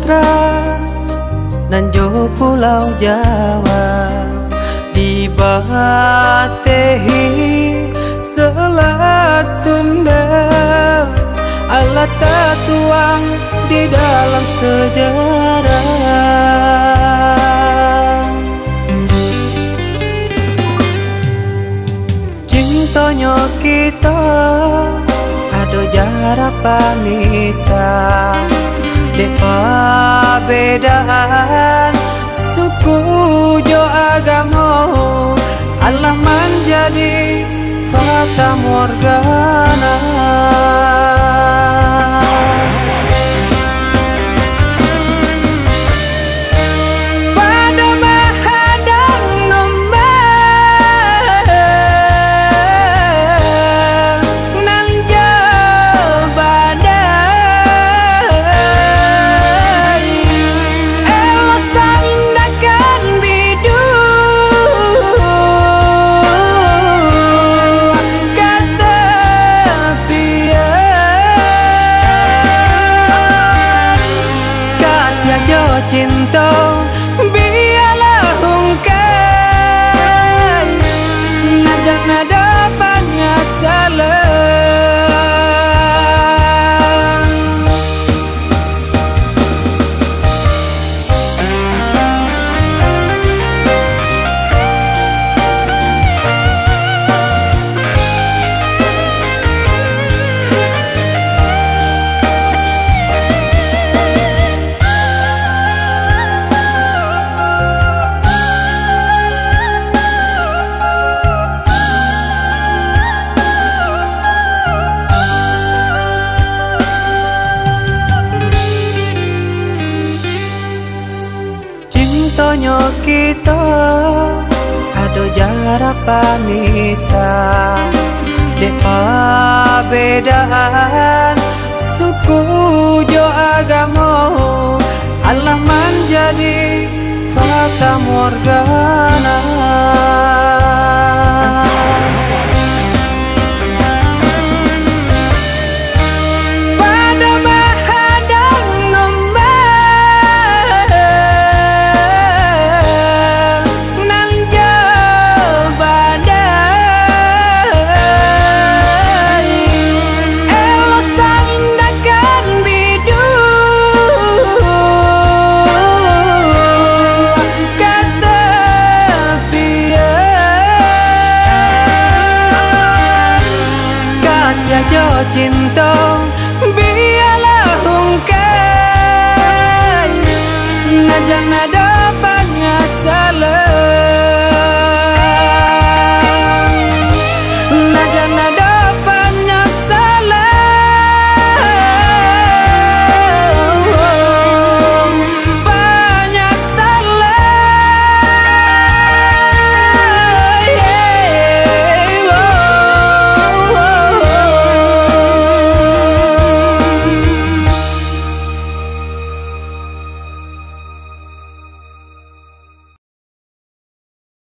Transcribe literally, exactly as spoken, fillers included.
Sumatera dan jo Pulau Jawa, di Batehi Selat Sunda, Allah tertuang di dalam sejarah. Cintonyo kita ado jarak panisa, depa bedaan suku jo agamo, Allah menjadi fata morgana. Cinta biarlah ungkai, najak nada pengasalan. Cintonyo kita ado jarak panisa, depa bedaan suku jo agamo, Allah menjadi fata morgana. Jo cinta